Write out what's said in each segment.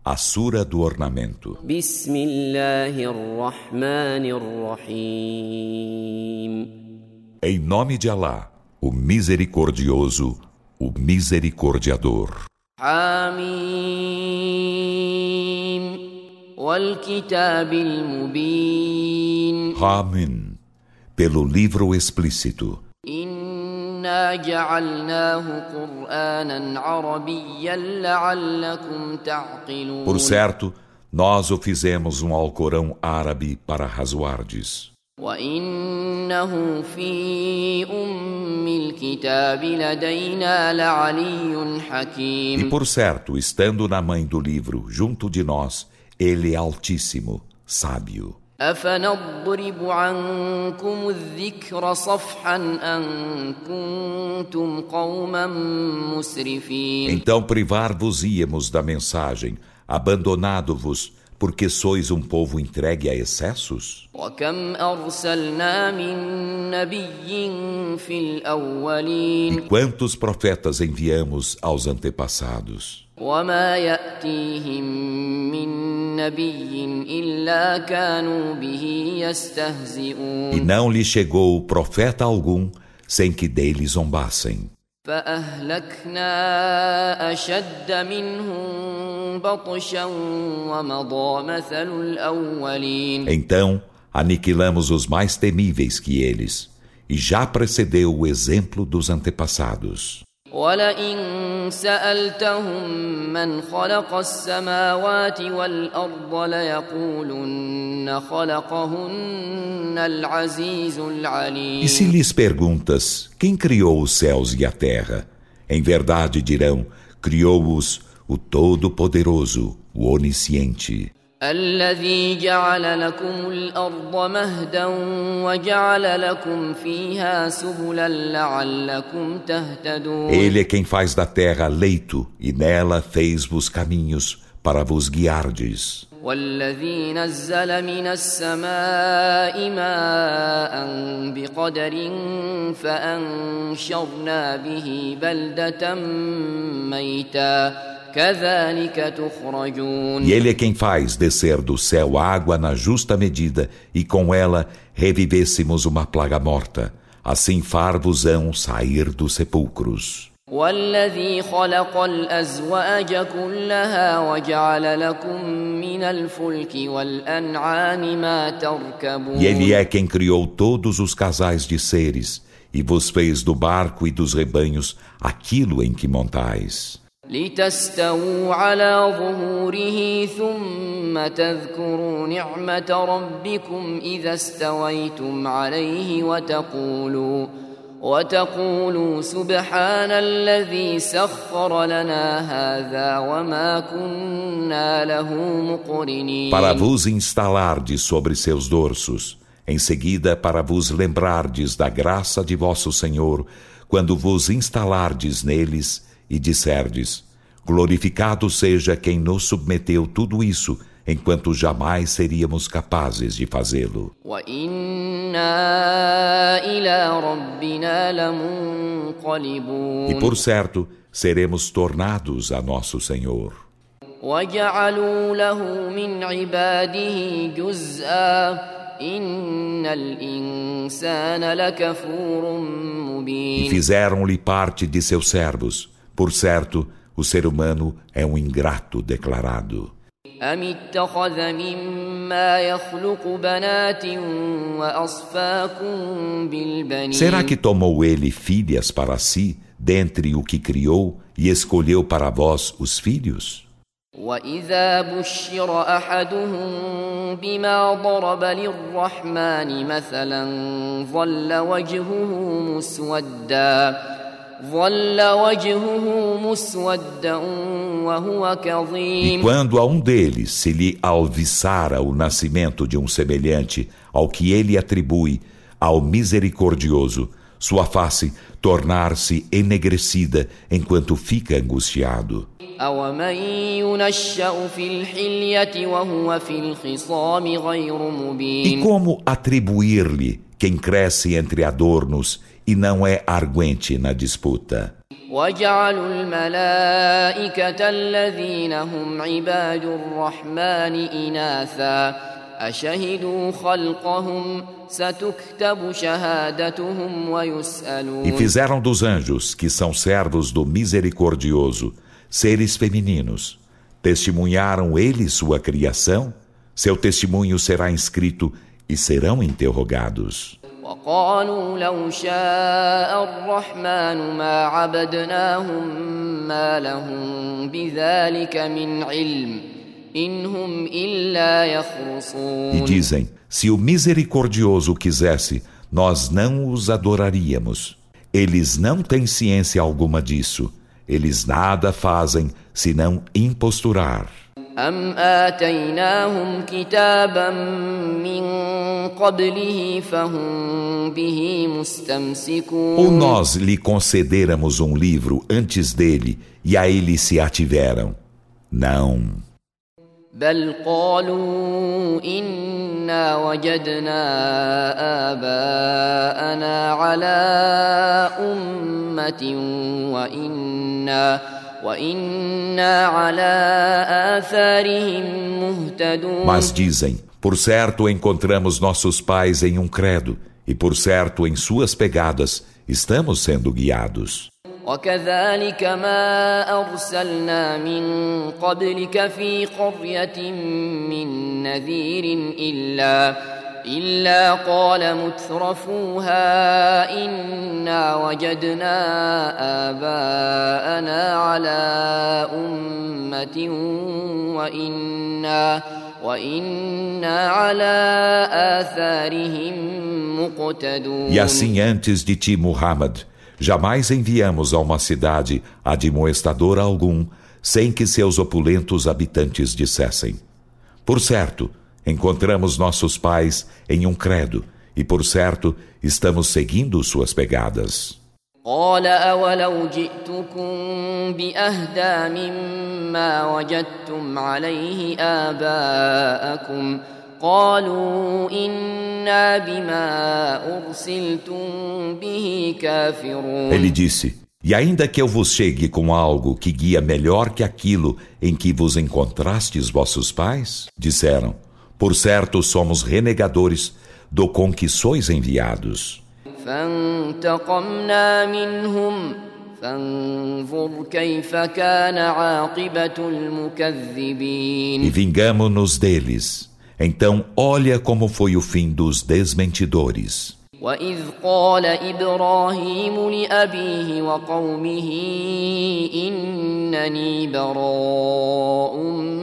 A Sura do Ornamento. Em nome de Alá, o Misericordioso, o Misericordiador. Hamim, pelo livro explícito. Por certo, nós o fizemos um Alcorão árabe para razoardes. E por certo, estando na mãe do livro, junto de nós, ele é altíssimo, sábio. أفنضرب عنكم الذكر صفحا أن كنتم قوما مسرفين. Então privar-vos-íamos da mensagem, abandonado-vos, porque sois um povo entregue a excessos? وكم أرسلنا من نبي في الأولين. E quantos profetas enviamos aos antepassados? وما يأتيهم من نبي إلا كانوا به يستهزئون. E não lhe chegou profeta algum sem que dele zombassem. فأهلكنا أشد منهم بطشا ومضى مثل الأولين. Então aniquilamos os mais temíveis que eles, e já precedeu o exemplo dos antepassados. وَلَئِن سَأَلْتَهُم مَّنْ خَلَقَ السَّمَاوَاتِ وَالْأَرْضَ لَيَقُولُنَّ خَلَقَهُنَّ الْعَزِيزُ الْعَلِيمُ. E se lhes perguntas, quem criou os céus e a terra? Em verdade dirão, criou-os o Todo-Poderoso, o Onisciente. الذي جعل لكم الأرض مهدا وجعل لكم فيها سبلا لعلكم تهتدون. Ele é quem faz da terra leito e nela fez-vos caminhos para vos guiardes. والذي نزل من السماء ماء بقدر فأنشرنا به بلدة ميتا E ele é quem faz descer do céu água na justa medida, e com ela revivêssemos uma plaga morta. Assim far-vos-ão sair dos sepulcros. والذي خلق الأزواج كلها وجعل لكم من الفلك والأنعام ما تركبون. E ele é quem criou todos os casais de seres, e vos fez do barco e dos rebanhos aquilo em que montais. لتستووا على ظهوره ثم تذكروا نعمة ربكم إذا استويتم عليه وتقولوا سبحان الذي سخر لنا هذا وما كنا له مقرنين. Para vos instalardes sobre seus dorsos, em seguida para vos lembrardes da graça de vosso Senhor, quando vos instalardes neles, e disserdes, glorificado seja quem nos submeteu tudo isso, enquanto jamais seríamos capazes de fazê-lo. E por certo, seremos tornados a nosso Senhor. وَجَعَلُوا لَهُ مِنْ عِبَادِهِ جُزْءًا E fizeram-lhe parte de seus servos. Por certo, o ser humano é um ingrato declarado. Será que tomou ele filhas para si, dentre o que criou, e escolheu para vós os filhos? وَإِذَا بُشِّرَ أَحَدُهُم بِمَا ضَرَبَ لِلرَّحْمَنِ مَثَلًا ظَلَّ وَجْهُهُ مُسْوَدًّا وَهُوَ كَظِيمٌ. E quando a um deles se lhe alviçara o nascimento de um semelhante ao que ele atribui ao Misericordioso, sua face tornar-se enegrecida enquanto fica angustiado. أَوَمَن يُنَشَّأُ فِي الْحِلْيَةِ وَهُوَ فِي الْخِصَامِ غَيْرُ مُبِينٍ. E como atribuir-lhe quem cresce entre adornos e não é arguente na disputa? وجعلوا الملائكة الذين هم عباد الرحمن إناثا أشهدوا خلقهم ستكتب شهادتهم ويسألون. E fizeram dos anjos, que são servos do Misericordioso, seres femininos. Testemunharam eles sua criação? Seu testemunho será inscrito e serão interrogados. وقالوا لو شاء الرحمن ما عبدناهم ما لهم بذلك من علم إن هم إلا يخرصون. E dizem, se o Misericordioso quisesse, nós não os adoraríamos. Eles não têm ciência alguma disso. Eles nada fazem senão imposturar. أم آتيناهم كتابا من قبله فهم به مستمسكون. Ou nós lhe concederamos um livro antes dele e a ele se ativeram? Não. بل قالوا إنا وجدنا آباءنا على أمة وإنا على آثارهم مهتدون. Mas dizem, por certo encontramos nossos pais em um credo, e por certo em suas pegadas estamos sendo guiados. وكذلك ما أرسلنا من قبلك في قرية من نذير إلا قال مترفوها إنا وجدنا آباءنا على أمة وإنا على آثارهم مقتدون. E assim antes de ti, Muhammad, jamais enviamos a uma cidade admoestador algum, sem que seus opulentos habitantes dissessem: por certo, encontramos nossos pais em um credo, e por certo, estamos seguindo suas pegadas. قال أولو جئتكم بأهدى مما وجدتم عليه آباءكم قالوا إنا بما أرسلتم به كافرون. Ele disse: e ainda que eu vos chegue com algo que guia melhor que aquilo em que vos encontrastes vossos pais, disseram: por certo somos renegadores do com que sois enviados. فانتقمنا منهم فانظر كيف كان عاقبة المكذبين. E vingamo-nos deles. Então olha como foi o fim dos desmentidores. وإذ قال إبراهيم لأبيه وقومه إنني براء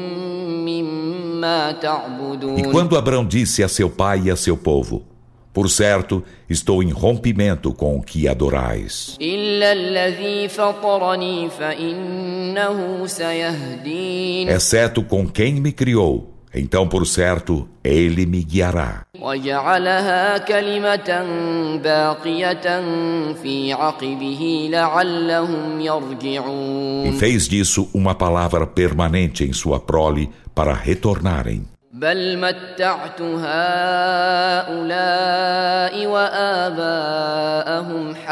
مما تعبدون. E quando Abrão disse a seu pai e a seu povo: por certo, estou em rompimento com o que adorais. إلا الذي فطرني فإنه سيهدين. Exceto com quem me criou, então por certo, ele me guiará. وجعلها كلمة باقية في عقبه لعلهم يرجعون. E fez disso uma palavra permanente em sua prole para retornarem. بل متعت هؤلاء وآباءهم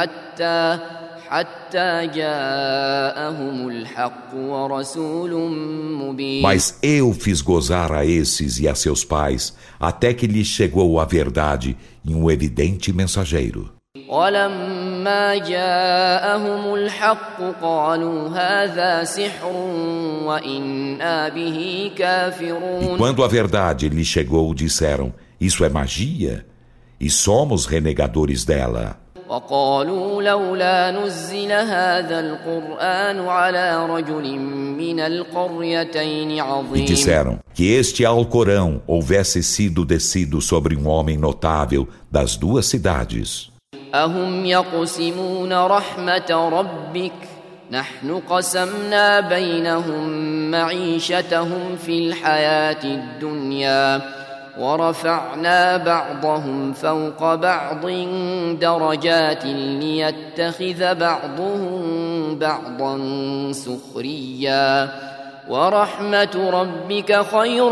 حتى جاءهم الحق ورسول مبين. Mas eu fiz gozar a esses e a seus pais até que lhes chegou a verdade em um evidente mensageiro. ولما جاءهم الحق قالوا هذا سحر وإنا به كافرون. E quando a verdade lhes chegou, disseram: isso é magia, e somos renegadores dela. وقالوا لولا نزل هذا القرآن على رجل من القريتين E عظيم. disseram que este Alcorão houvesse sido descido sobre um homem notável das duas cidades. أهم يقسمون رحمة ربك نحن قسمنا بينهم معيشتهم في الحياة الدنيا ورفعنا بعضهم فوق بعض درجات ليتخذ بعضهم بعضا سخريا ورحمة ربك خير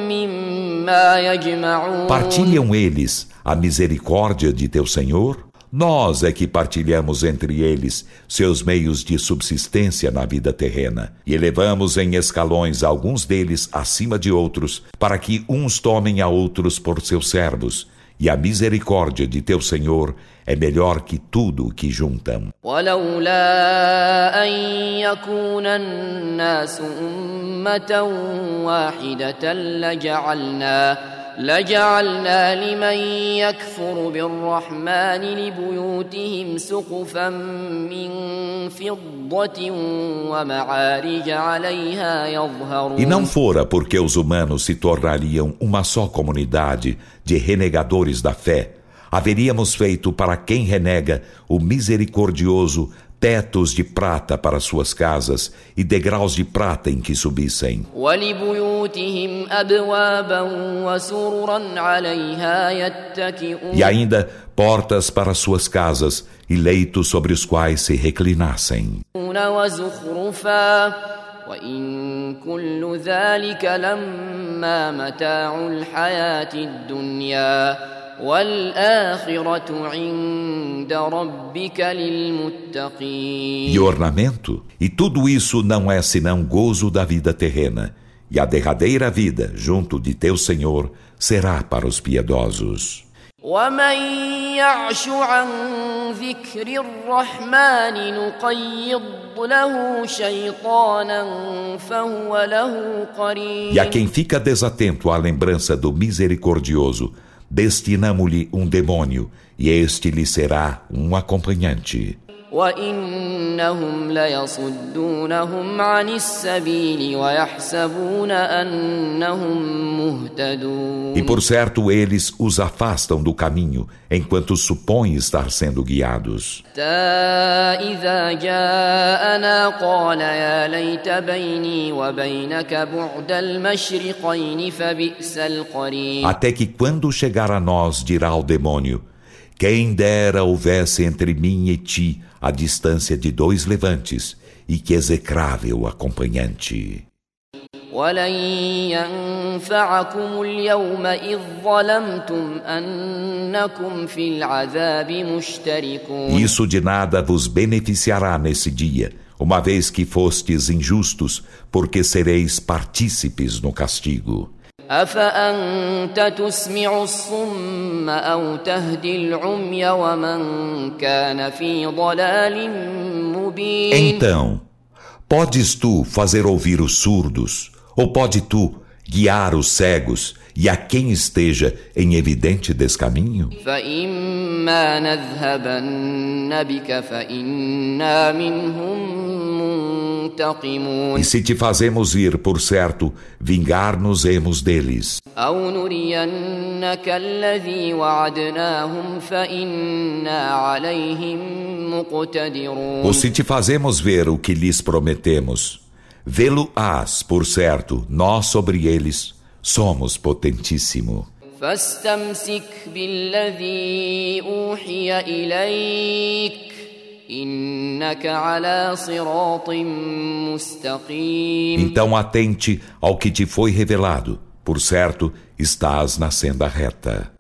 مما يجمعون. Partilham eles a misericórdia de teu Senhor? Nós é que partilhamos entre eles seus meios de subsistência na vida terrena e elevamos em escalões alguns deles acima de outros, para que uns tomem a outros por seus servos. E a misericórdia de teu Senhor é melhor que tudo o que juntam. ولولا أن يكون الناس أمة واحدة لجعلنا لمن يكفر بالرحمن لبيوتهم سقفا من فضة ومعارج عليها يظهرون. E não fora porque os humanos se tornariam uma só comunidade de renegadores da fé, haveríamos feito para quem renega o misericordioso tetos de prata para suas casas e degraus de prata em que subissem. ولبيوتهم أبوابا وسررا عليها يتكئون. E ainda portas para suas casas e leitos sobre os quais se reclinassem. وزخرفا وإن كل ذلك لما متاع الحياة الدنيا والآخرة عند ربك للمتقين. E ornamento? E tudo isso não é senão gozo da vida terrena, e a derradeira vida, junto de teu Senhor, será para os piedosos. ومن يعش عن ذكر الرحمن نقيض له شيطانا فهو له قرين. E a quem fica desatento à lembrança do misericordioso, destinamo-lhe um demônio, e este lhe será um acompanhante. وإنهم ليصدونهم عن السبيل ويحسبون أنهم مهتدون. E por certo eles os afastam do caminho, enquanto supõem estar sendo guiados. إذا جاءنا قال يا ليت بيني وبينك بعد المشرقين فبئس القرين. Até que quando chegar a nós dirá ao demônio: quem dera houvesse entre mim e ti a distância de 2 levantes, e que execrável acompanhante. ولن ينفعكم اليوم إذ ظلمتم أنكم في العذاب مشتركون. Isso de nada vos beneficiará nesse dia, uma vez que fostes injustos, porque sereis partícipes no castigo. أفأنت تسمع الصم أو تهدي العمي ومن كان في ضلال مبين. Então, podes tu fazer ouvir os surdos, ou pode tu guiar os cegos e a quem esteja em evidente descaminho? فإما نذهبن بك فإنا منهم منتقمون. E se te fazemos ir, por certo, vingar-nos-emos deles. أو نرينك الذي وعدناهم فإنا عليهم مقتدرون. Ou se te fazemos ver o que lhes prometemos, vê-lo-ás, por certo, nós sobre eles somos potentíssimo. فاستمسك بالذي أوحي إليك إنك على صراط مستقيم. Então atente ao que te foi revelado, por certo, estás na senda reta.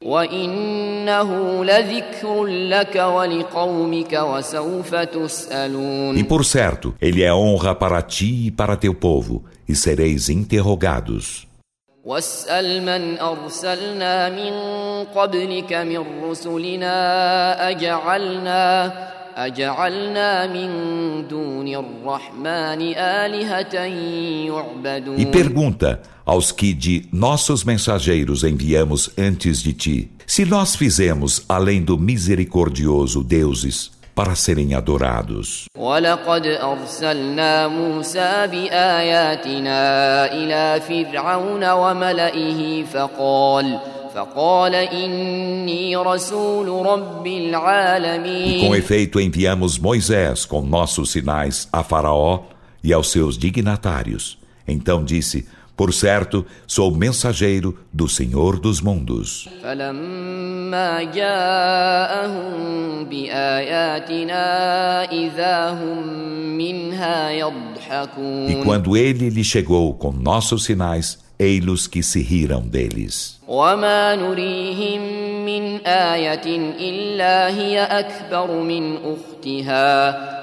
وإنه لذكر لك ولقومك وسوف تسألون. E por certo, ele é honra para ti e para teu povo, e sereis interrogados. واسأل من أرسلنا من قبلك من رسلنا أجعلنا من دون الرحمن آلهة يعبدون. E pergunta aos que de nossos mensageiros enviamos antes de ti, se nós fizemos, além do misericordioso, deuses para serem adorados. ولقد أرسلنا موسى بآياتنا إلى فرعون وملئه فقال إني رسول رب العالمين. E com efeito enviamos Moisés com nossos sinais a Faraó e aos seus dignatários. Então disse: por certo, sou mensageiro do Senhor dos mundos. فلما جاءهم بآياتنا إذا هم منها يضحكون. E quando ele lhe chegou com nossos sinais, ei-los que se riram deles. وما نريهم من آية إلا هي أكبر من أختها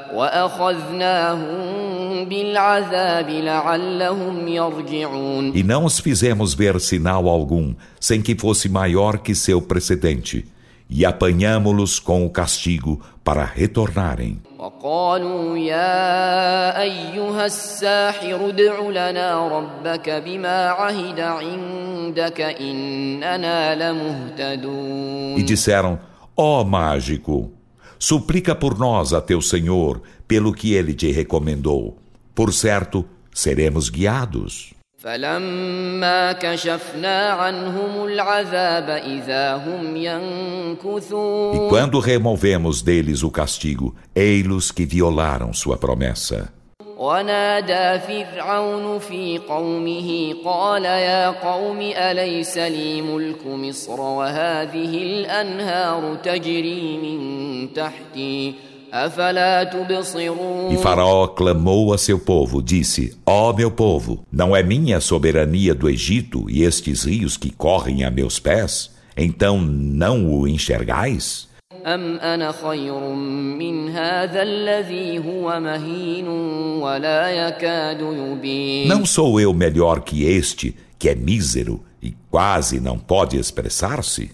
وأخذناهم بالعذاب لعلهم يرجعون. E não os fizemos ver sinal algum, sem que fosse maior que seu precedente, e apanhamo-los com o castigo para retornarem. وقالوا يا أيها الساحر ادع لنا ربك بما عهد عندك إننا لمهتدون. E disseram: ó mágico, suplica por nós a teu Senhor pelo que ele te recomendou. Por certo, seremos guiados. فلما كشفنا عنهم العذاب إذا هم ينكثون. E quando removemos deles o castigo, ei-los que violaram sua promessa. ونادى فرعون في قومه قال يا قوم أليس لي ملك مصر وهذه الأنهار تجري من تحتي أفلا تبصرون. E Faraó clamou a seu povo, disse: ó meu povo, não é minha a soberania do Egito e estes rios que correm a meus pés? Então não o enxergais? أم أنا خير من هذا الذي هو مهين ولا يكاد يبين. Não sou eu melhor que este, que é mísero e quase não pode expressar-se?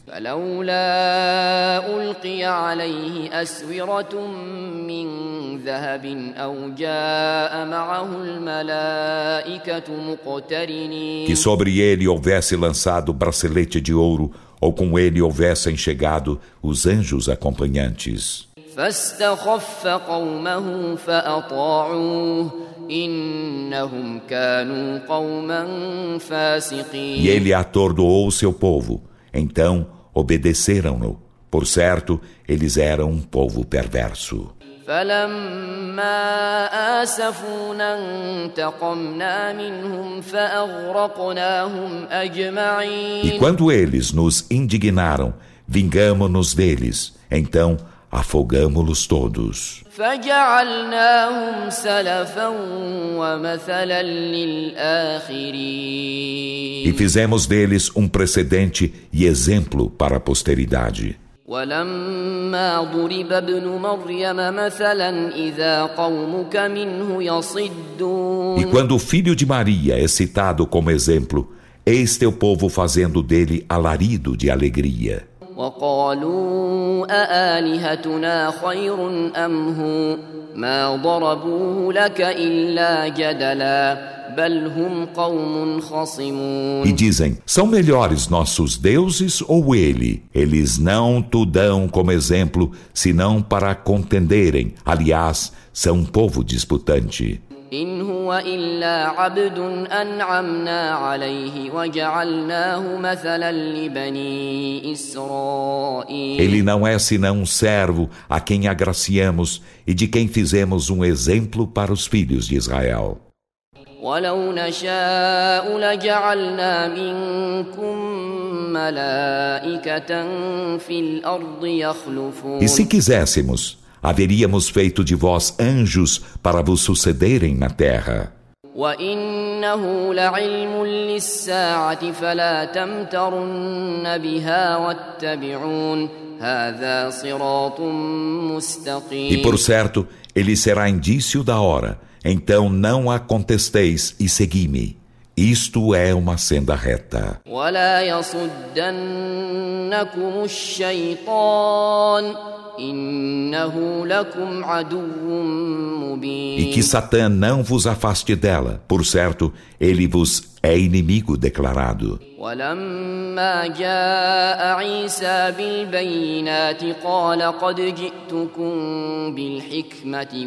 فلولا ألقي عليه أسورة من ذهب أو جاء معه الملائكة مقترنين. Que sobre ele houvesse lançado bracelete de ouro, ou com ele houvessem chegado os anjos acompanhantes. فاستخف قومه فأطاعوه إنهم كانوا قوما فاسقين. E ele atordoou seu povo, então obedeceram-no. Por certo, eles eram um povo perverso. فلما آسفونا انتقمنا منهم فأغرقناهم أجمعين. E quando eles nos indignaram, vingamo-nos deles, então afogamo-los todos. فجعلناهم سلفا ومثلا للآخرين. E fizemos deles um precedente e exemplo para a posteridade. ولما ضرب ابن مريم مثلا إذا قومك منه يصدون. E quando o filho de Maria é citado como exemplo, eis teu povo fazendo dele alarido de alegria. وقالوا أآلهتنا خير أم هو ما ضربوه لك إلا جدلا بل هم قوم خصمون. E dizem: são melhores nossos deuses ou ele? Eles não tu dão como exemplo, senão para contenderem. Aliás, são um povo disputante. إن هو إلا عبد أنعمنا عليه وجعلناه مثلا لبني إسرائيل. Ele não é senão um servo a quem agraciamos e de quem fizemos um exemplo para os filhos de Israel. ولو نشاء لجعلنا منكم ملائكة في الأرض يخلفون. E se quiséssemos, haveríamos feito de vós anjos para vos sucederem na terra. وإنه لعلم للساعة فلا تمترن بها واتبعون هذا صراط مستقيم. E por certo, ele será indício da hora. Então não a contesteis e segui-me. Isto é uma senda reta. ولا يصدنكم الشيطان إنه لكم عدو مبين. E que Satã não vos afaste dela. Por certo, ele vos é inimigo declarado. ولما جاء عيسى بالبينات قال قد جئتكم بالحكمة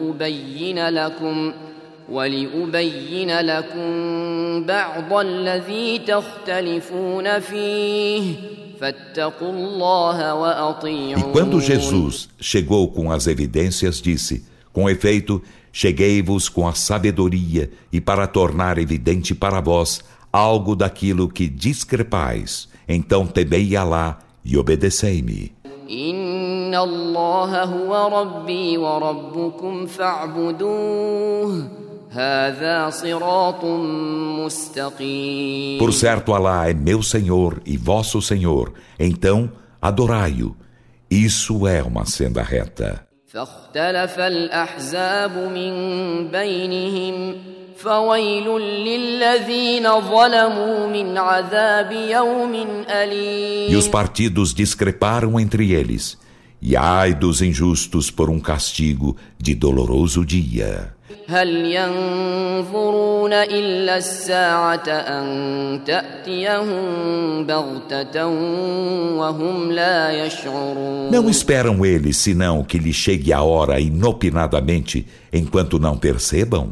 ولأبين لكم بعض الذي تختلفون فيه فاتقوا الله وأطيعون. E quando Jesus chegou com as evidências, disse: com efeito, cheguei-vos com a sabedoria e para tornar evidente para vós algo daquilo que discrepais. Então temei Alá e obedecei-me. إن الله هو ربي وربكم فاعبدوه هذا صراط مستقيم. Por certo, Alá é meu Senhor e vosso Senhor, então adorai-o. Isso é uma senda reta. فاختلف الأحزاب من بينهم فويل للذين ظلموا من عذاب يوم أليم. E os partidos discreparam entre eles, e ai dos injustos por um castigo de doloroso dia. هل ينظرون إلا الساعة أن تأتيهم بغتة وهم لا يشعرون. Não esperam eles senão que lhe chegue a hora inopinadamente, enquanto não percebam?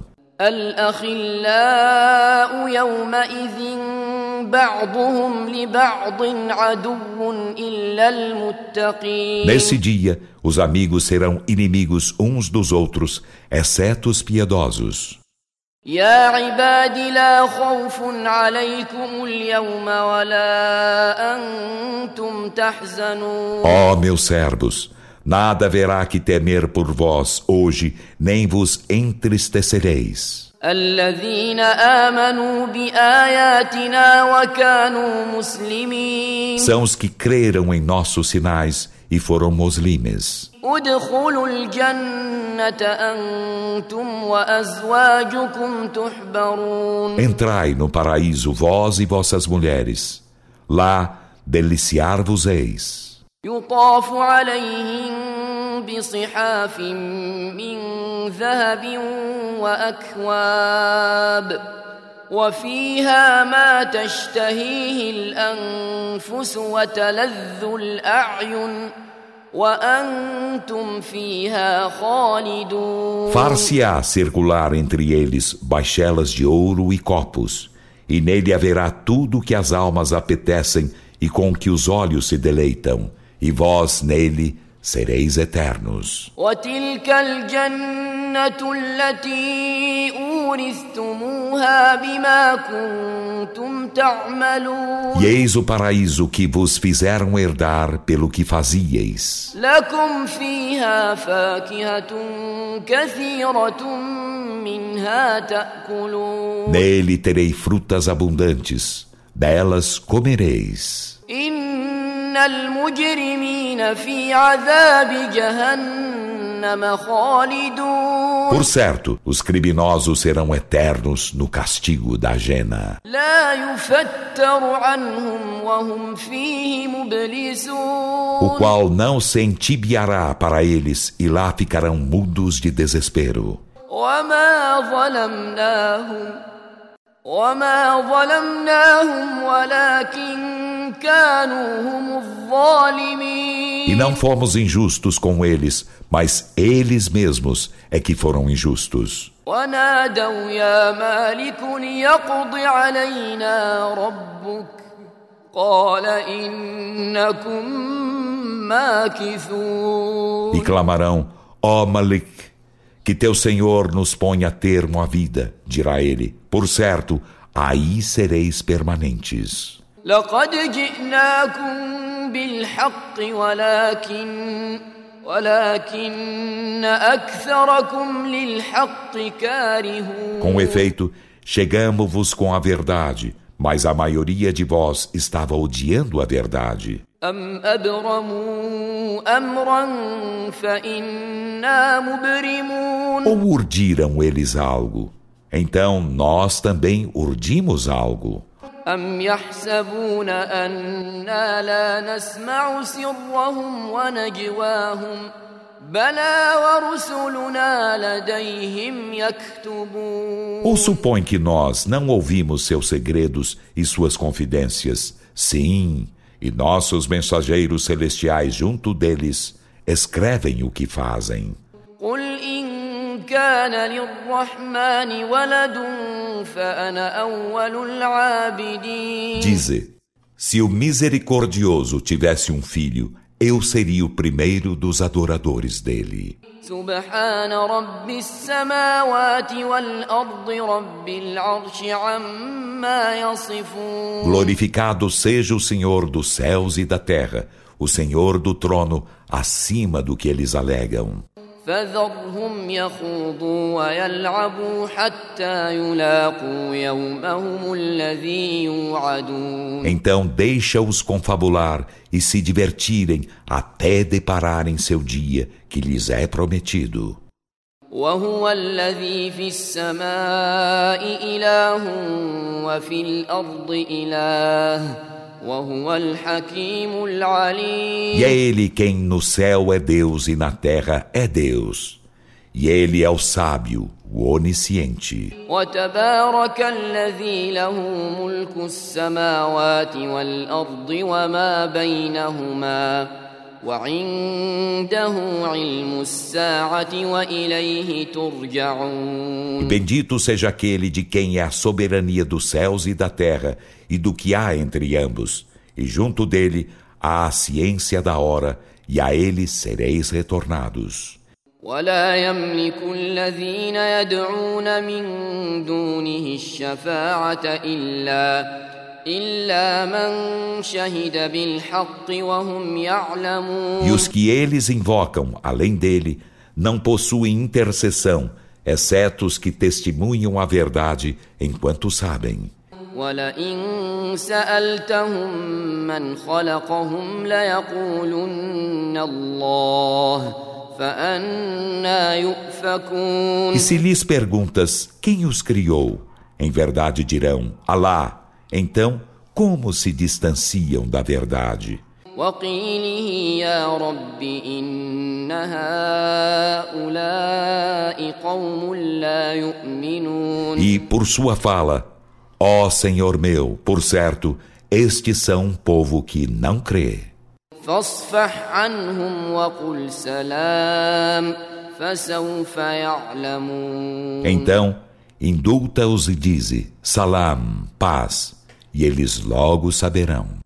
الأخلاء يومئذ بعضهم لبعض عدو إلا المتقين. Nesse dia, os amigos serão inimigos uns dos outros, exceto os piedosos. يا عباد لا خوف عليكم اليوم ولا أنتم تحزنون. Ó meus servos, nada haverá que temer por vós hoje, nem vos entristecereis. الذين آمنوا بآياتنا وكانوا مسلمين. São os que creram em nossos sinais e foram muslimes. ادخلوا الجنة أنتم وأزواجكم تحبرون. Entrai no paraíso vós e vossas mulheres. Lá deliciar-vos-eis. يطاف عليهم بصحاف من ذهب وأكواب وفيها ما تشتهيه الأنفس وتلذ الأعين وأنتم فيها خالدون. Far-se-á circular entre eles baixelas de ouro e copos, e nele haverá tudo que as almas apetecem e com que os olhos se deleitam, e vós nele sereis eternos. وتلك الجنة التي أورثتموها بما كنتم تعملون. E eis o paraíso que vos fizeram herdar pelo que fazieis. لكم فيها فاكهة كثيرة منها تأكلون. Nele terei frutas abundantes, delas comereis. إن المجرمين في عذاب جهنم خالدون. Por certo, os criminosos serão eternos no castigo da Jena. لا يفتر عنهم وهم فيه مبلسون. O qual não se entibiará para eles, e lá ficarão mudos de desespero. وما ظلمناهم ولكن كانوا هم الظالمين. E não fomos injustos com eles, mas eles mesmos é que foram injustos. ونادوا يا مالك ليقض علينا ربك قال إنكم ماكثون. E clamarão: ó Malik, que teu Senhor nos ponha termo à vida, dirá ele. Por certo, aí sereis permanentes. لقد جئناكم بالحق ولكن أكثركم للحق كارهون. Com efeito, chegamo-vos com a verdade, mas a maioria de vós estava odiando a verdade. أم أبرموا أمرا فإنا مبرمون. Ou urdiram eles algo? Então nós também urdimos algo. أم يحسبون أنا لا نسمع سرهم ونجواهم بلى ورسلنا لديهم يكتبون. Ou supõe que nós não ouvimos seus segredos e suas confidências? Sim, e nossos mensageiros celestiais junto deles escrevem o que fazem. قل إن كان للرحمن ولد فأنا أول العابدين. Dize, se o misericordioso tivesse um filho, eu seria o primeiro dos adoradores dele. سبحان رب السماوات والأرض رب العرش عما يصفون. Glorificado seja o Senhor dos céus e da terra, o Senhor do trono, acima do que eles alegam. فذرهم يخوضوا ويلعبوا حتى يلاقوا يومهم الذي يوعدون. Então deixa-os confabular e se divertirem até depararem seu dia que lhes é prometido. وهو الذي في السماء إله وفي الأرض إله وهو الحكيم العليم. E é ele quem no céu é Deus e na terra é Deus. E ele é o sábio, o onisciente. وتبارك الذي له ملك السماوات والأرض وما بينهما وعنده علم الساعة وإليه ترجعون. E bendito seja aquele de quem é a soberania dos céus e da terra e do que há entre ambos, e junto dele há a ciência da hora, e a ele sereis retornados. ولا يملك الذين يدعون من دونه الشفاعة إلا من شهد بالحق وهم يعلمون. E os que eles invocam, além dele, não possuem intercessão, exceto os que testemunham a verdade enquanto sabem. وَلَئِن سَأَلْتَهُم مَّنْ خَلَقَهُمْ لَيَقُولُنَّ اللَّهُ فَأَنَّىٰ يُؤْفَكُونَ. E se lhes perguntas quem os criou, em verdade dirão Alá. Então, como se distanciam da verdade? وَقِيلِهِ يَا رَبِّ إِنَّ هَٰؤُلَاءِ قَوْمٌ لَّا يُؤْمِنُونَ. E por sua fala, ó Senhor meu, por certo, estes são um povo que não crê. فاصفح عنهم وقل سلام فسوف يعلمون. Então, indulta-os e dize, Salam, paz, e eles logo saberão.